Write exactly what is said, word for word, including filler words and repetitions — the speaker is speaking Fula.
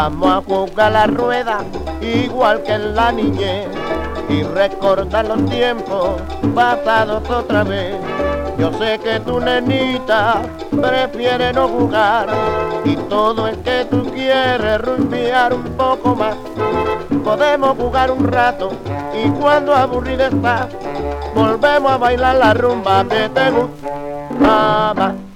Vamos a jugar la rueda igual que en la niñez y recordar los tiempos pasados otra vez. Yo sé que tu nenita prefiere no jugar y todo es que tú quieres rumbear un poco más. Podemos jugar un rato y cuando aburrida estás volvemos a bailar la rumba que te gusta más.